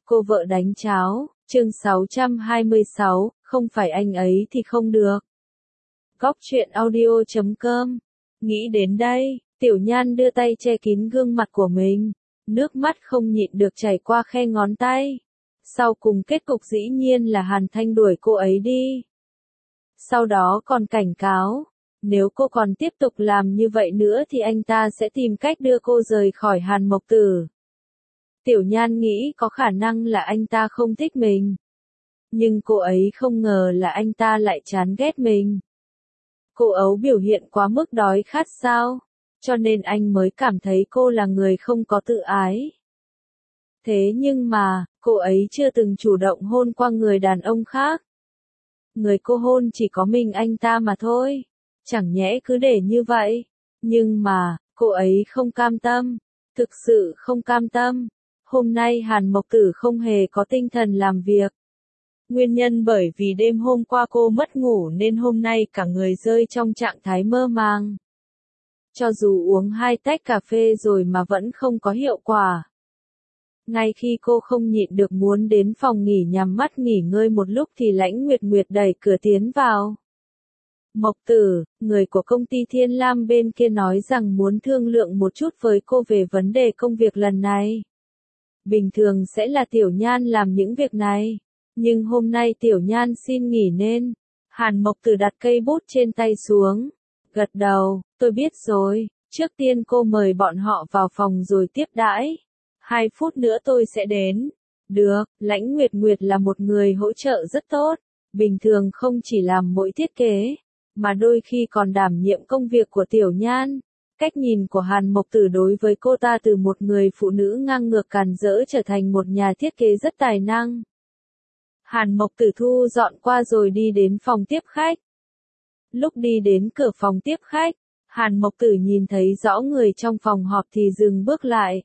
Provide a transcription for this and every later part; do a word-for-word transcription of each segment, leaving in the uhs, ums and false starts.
Cô vợ đánh cháo, chương sáu trăm hai mươi sáu, không phải anh ấy thì không được. Góc truyện audio chấm com. Nghĩ đến đây, Tiểu Nhan đưa tay che kín gương mặt của mình, nước mắt không nhịn được chảy qua khe ngón tay. Sau cùng kết cục dĩ nhiên là Hàn Thanh đuổi cô ấy đi. Sau đó còn cảnh cáo, nếu cô còn tiếp tục làm như vậy nữa thì anh ta sẽ tìm cách đưa cô rời khỏi Hàn Mộc Tử. Tiểu Nhan nghĩ có khả năng là anh ta không thích mình. Nhưng cô ấy không ngờ là anh ta lại chán ghét mình. Cô ấu biểu hiện quá mức đói khát sao, cho nên anh mới cảm thấy cô là người không có tự ái. Thế nhưng mà, cô ấy chưa từng chủ động hôn qua người đàn ông khác. Người cô hôn chỉ có mình anh ta mà thôi. Chẳng nhẽ cứ để như vậy. Nhưng mà, cô ấy không cam tâm. Thực sự không cam tâm. Hôm nay Hàn Mộc Tử không hề có tinh thần làm việc. Nguyên nhân bởi vì đêm hôm qua cô mất ngủ nên hôm nay cả người rơi trong trạng thái mơ màng. Cho dù uống hai tách cà phê rồi mà vẫn không có hiệu quả. Ngay khi cô không nhịn được muốn đến phòng nghỉ nhắm mắt nghỉ ngơi một lúc thì Lãnh Nguyệt Nguyệt đẩy cửa tiến vào. Mộc Tử, người của công ty Thiên Lam bên kia nói rằng muốn thương lượng một chút với cô về vấn đề công việc lần này. Bình thường sẽ là Tiểu Nhan làm những việc này. Nhưng hôm nay Tiểu Nhan xin nghỉ nên. Hàn Mộc Tử đặt cây bút trên tay xuống. Gật đầu, tôi biết rồi. Trước tiên cô mời bọn họ vào phòng rồi tiếp đãi. Hai phút nữa tôi sẽ đến. Được, Lãnh Nguyệt Nguyệt là một người hỗ trợ rất tốt. Bình thường không chỉ làm mỗi thiết kế, mà đôi khi còn đảm nhiệm công việc của Tiểu Nhan. Cách nhìn của Hàn Mộc Tử đối với cô ta từ một người phụ nữ ngang ngược càn rỡ trở thành một nhà thiết kế rất tài năng. Hàn Mộc Tử thu dọn qua rồi đi đến phòng tiếp khách. Lúc đi đến cửa phòng tiếp khách, Hàn Mộc Tử nhìn thấy rõ người trong phòng họp thì dừng bước lại.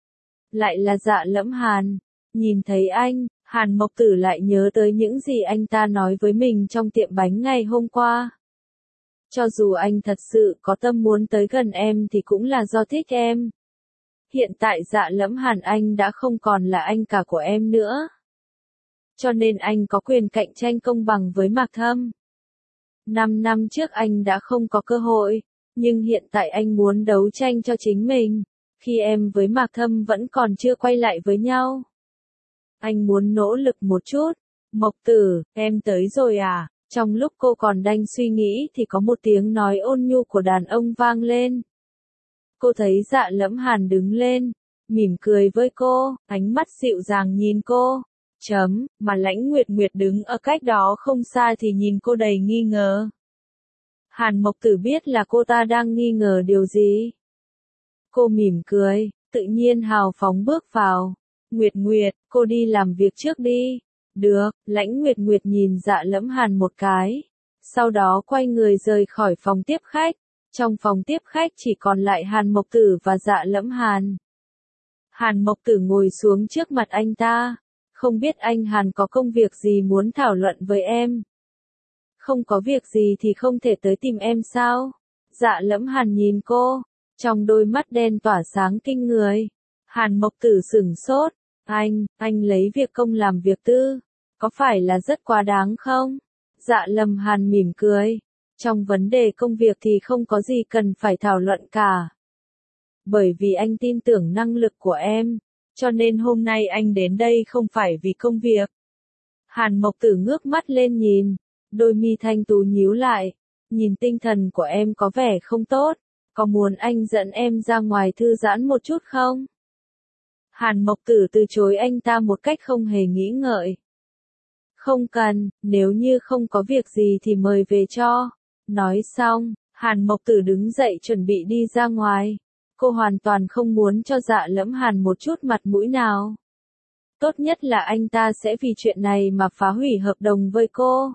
Lại là Dạ Lẫm Hàn. Nhìn thấy anh, Hàn Mộc Tử lại nhớ tới những gì anh ta nói với mình trong tiệm bánh ngày hôm qua. Cho dù anh thật sự có tâm muốn tới gần em thì cũng là do thích em. Hiện tại Dạ Lẫm Hàn anh đã không còn là anh cả của em nữa. Cho nên anh có quyền cạnh tranh công bằng với Mạc Thâm. Năm năm trước anh đã không có cơ hội, nhưng hiện tại anh muốn đấu tranh cho chính mình, khi em với Mạc Thâm vẫn còn chưa quay lại với nhau. Anh muốn nỗ lực một chút. Mộc Tử, em tới rồi à? Trong lúc cô còn đang suy nghĩ thì có một tiếng nói ôn nhu của đàn ông vang lên. Cô thấy Dạ Lẫm Hàn đứng lên, mỉm cười với cô, ánh mắt dịu dàng nhìn cô. Chấm, mà Lãnh Nguyệt Nguyệt đứng ở cách đó không xa thì nhìn cô đầy nghi ngờ. Hàn Mộc Tử biết là cô ta đang nghi ngờ điều gì. Cô mỉm cười, tự nhiên hào phóng bước vào. Nguyệt Nguyệt, cô đi làm việc trước đi. Được, Lãnh Nguyệt Nguyệt nhìn Dạ Lẫm Hàn một cái. Sau đó quay người rời khỏi phòng tiếp khách. Trong phòng tiếp khách chỉ còn lại Hàn Mộc Tử và Dạ Lẫm Hàn. Hàn Mộc Tử ngồi xuống trước mặt anh ta. Không biết anh Hàn có công việc gì muốn thảo luận với em? Không có việc gì thì không thể tới tìm em sao? Dạ Lẫm Hàn nhìn cô, trong đôi mắt đen tỏa sáng kinh người. Hàn Mộc Tử sửng sốt. Anh, anh lấy việc công làm việc tư. Có phải là rất quá đáng không? Dạ Lâm Hàn mỉm cười. Trong vấn đề công việc thì không có gì cần phải thảo luận cả. Bởi vì anh tin tưởng năng lực của em. Cho nên hôm nay anh đến đây không phải vì công việc. Hàn Mộc Tử ngước mắt lên nhìn. Đôi mi thanh tú nhíu lại. Nhìn tinh thần của em có vẻ không tốt. Có muốn anh dẫn em ra ngoài thư giãn một chút không? Hàn Mộc Tử từ chối anh ta một cách không hề nghĩ ngợi. Không cần, nếu như không có việc gì thì mời về cho. Nói xong, Hàn Mộc Tử đứng dậy chuẩn bị đi ra ngoài. Cô hoàn toàn không muốn cho Dạ Lẫm Hàn một chút mặt mũi nào. Tốt nhất là anh ta sẽ vì chuyện này mà phá hủy hợp đồng với cô.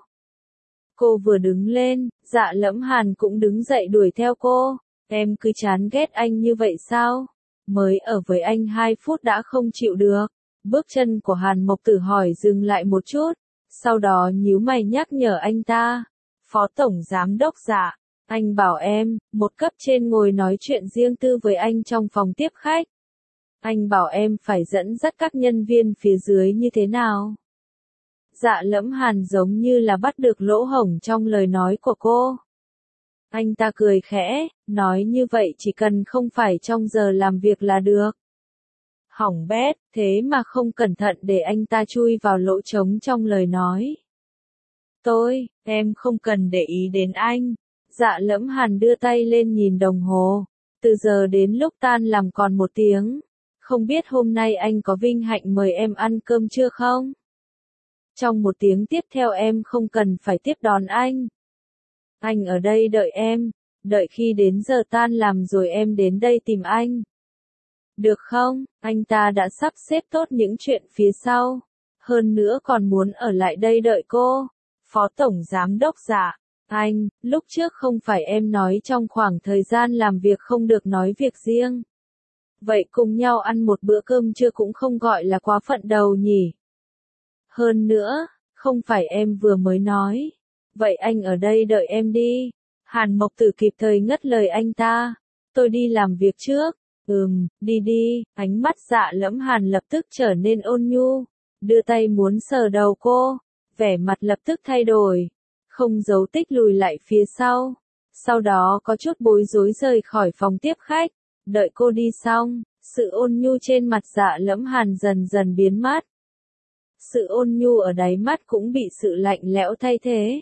Cô vừa đứng lên, Dạ Lẫm Hàn cũng đứng dậy đuổi theo cô. Em cứ chán ghét anh như vậy sao? Mới ở với anh hai phút đã không chịu được. Bước chân của Hàn Mộc Tử hỏi dừng lại một chút. Sau đó nhíu mày nhắc nhở anh ta. Phó Tổng Giám Đốc Dạ. Anh bảo em, một cấp trên ngồi nói chuyện riêng tư với anh trong phòng tiếp khách. Anh bảo em phải dẫn dắt các nhân viên phía dưới như thế nào? Dạ Lẫm Hàn giống như là bắt được lỗ hổng trong lời nói của cô. Anh ta cười khẽ, nói như vậy chỉ cần không phải trong giờ làm việc là được. Hỏng bét, thế mà không cẩn thận để anh ta chui vào lỗ trống trong lời nói. Tôi, em không cần để ý đến anh. Dạ Lẫm Hàn đưa tay lên nhìn đồng hồ. Từ giờ đến lúc tan làm còn một tiếng. Không biết hôm nay anh có vinh hạnh mời em ăn cơm chưa không? Trong một tiếng tiếp theo em không cần phải tiếp đón anh. Anh ở đây đợi em, đợi khi đến giờ tan làm rồi em đến đây tìm anh. Được không? Anh ta đã sắp xếp tốt những chuyện phía sau. Hơn nữa còn muốn ở lại đây đợi cô. Phó Tổng Giám Đốc Dạ. Anh, lúc trước không phải em nói trong khoảng thời gian làm việc không được nói việc riêng. Vậy cùng nhau ăn một bữa cơm trưa cũng không gọi là quá phận đầu nhỉ? Hơn nữa, không phải em vừa mới nói. Vậy anh ở đây đợi em đi. Hàn Mộc Tử kịp thời ngắt lời anh ta. Tôi đi làm việc trước. Ừm, đi đi. Ánh mắt Dạ Lẫm Hàn lập tức trở nên ôn nhu. Đưa tay muốn sờ đầu cô. Vẻ mặt lập tức thay đổi. Không giấu tích lùi lại phía sau. Sau đó có chút bối rối rời khỏi phòng tiếp khách. Đợi cô đi xong, sự ôn nhu trên mặt Dạ Lẫm Hàn dần dần biến mất. Sự ôn nhu ở đáy mắt cũng bị sự lạnh lẽo thay thế.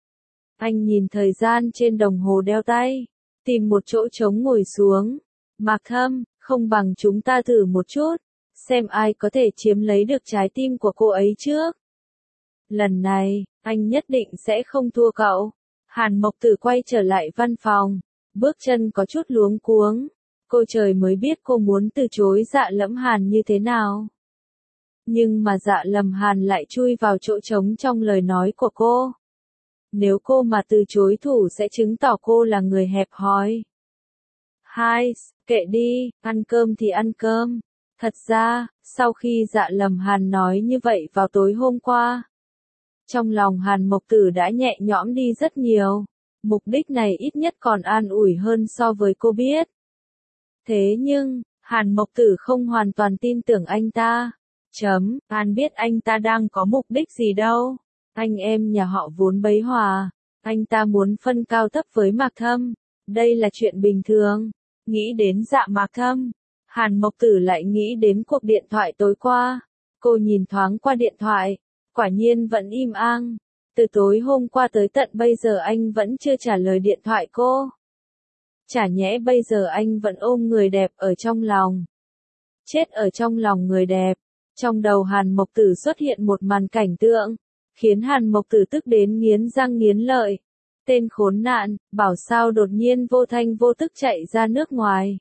Anh nhìn thời gian trên đồng hồ đeo tay, tìm một chỗ trống ngồi xuống. Mạc Thâm, không bằng chúng ta thử một chút, xem ai có thể chiếm lấy được trái tim của cô ấy trước. Lần này, anh nhất định sẽ không thua cậu. Hàn Mộc Tử quay trở lại văn phòng, bước chân có chút luống cuống. Cô trời mới biết cô muốn từ chối Dạ Lẫm Hàn như thế nào. Nhưng mà Dạ Lầm Hàn lại chui vào chỗ trống trong lời nói của cô. Nếu cô mà từ chối thủ sẽ chứng tỏ cô là người hẹp hòi. Hai, kệ đi, ăn cơm thì ăn cơm. Thật ra, sau khi Dạ Lầm Hàn nói như vậy vào tối hôm qua, trong lòng Hàn Mộc Tử đã nhẹ nhõm đi rất nhiều. Mục đích này ít nhất còn an ủi hơn so với cô biết. Thế nhưng, Hàn Mộc Tử không hoàn toàn tin tưởng anh ta. Chấm, An biết anh ta đang có mục đích gì đâu. Anh em nhà họ vốn bấy hòa. Anh ta muốn phân cao thấp với Mạc Thâm. Đây là chuyện bình thường. Nghĩ đến Dạ Mạc Thâm, Hàn Mộc Tử lại nghĩ đến cuộc điện thoại tối qua. Cô nhìn thoáng qua điện thoại. Quả nhiên vẫn im ang. Từ tối hôm qua tới tận bây giờ anh vẫn chưa trả lời điện thoại cô. Chả nhẽ bây giờ anh vẫn ôm người đẹp ở trong lòng. Chết ở trong lòng người đẹp. Trong đầu Hàn Mộc Tử xuất hiện một màn cảnh tượng, khiến Hàn Mộc Tử tức đến nghiến răng nghiến lợi. Tên khốn nạn, bảo sao đột nhiên vô thanh vô tức chạy ra nước ngoài.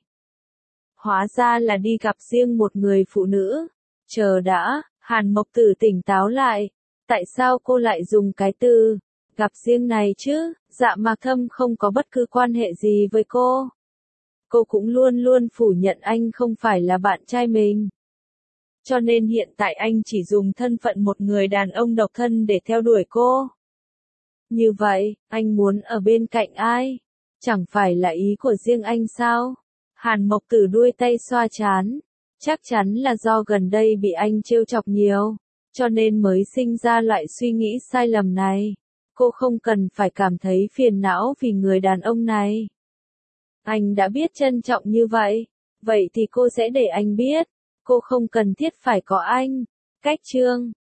Hóa ra là đi gặp riêng một người phụ nữ. Chờ đã, Hàn Mộc Tử tỉnh táo lại. Tại sao cô lại dùng cái từ gặp riêng này chứ? Dạ Mạc Thâm không có bất cứ quan hệ gì với cô. Cô cũng luôn luôn phủ nhận anh không phải là bạn trai mình. Cho nên hiện tại anh chỉ dùng thân phận một người đàn ông độc thân để theo đuổi cô. Như vậy, anh muốn ở bên cạnh ai? Chẳng phải là ý của riêng anh sao? Hàn Mộc Tử đuôi tay xoa trán. Chắc chắn là do gần đây bị anh trêu chọc nhiều, cho nên mới sinh ra loại suy nghĩ sai lầm này. Cô không cần phải cảm thấy phiền não vì người đàn ông này. Anh đã biết trân trọng như vậy, vậy thì cô sẽ để anh biết. Cô không cần thiết phải có anh. Cách chương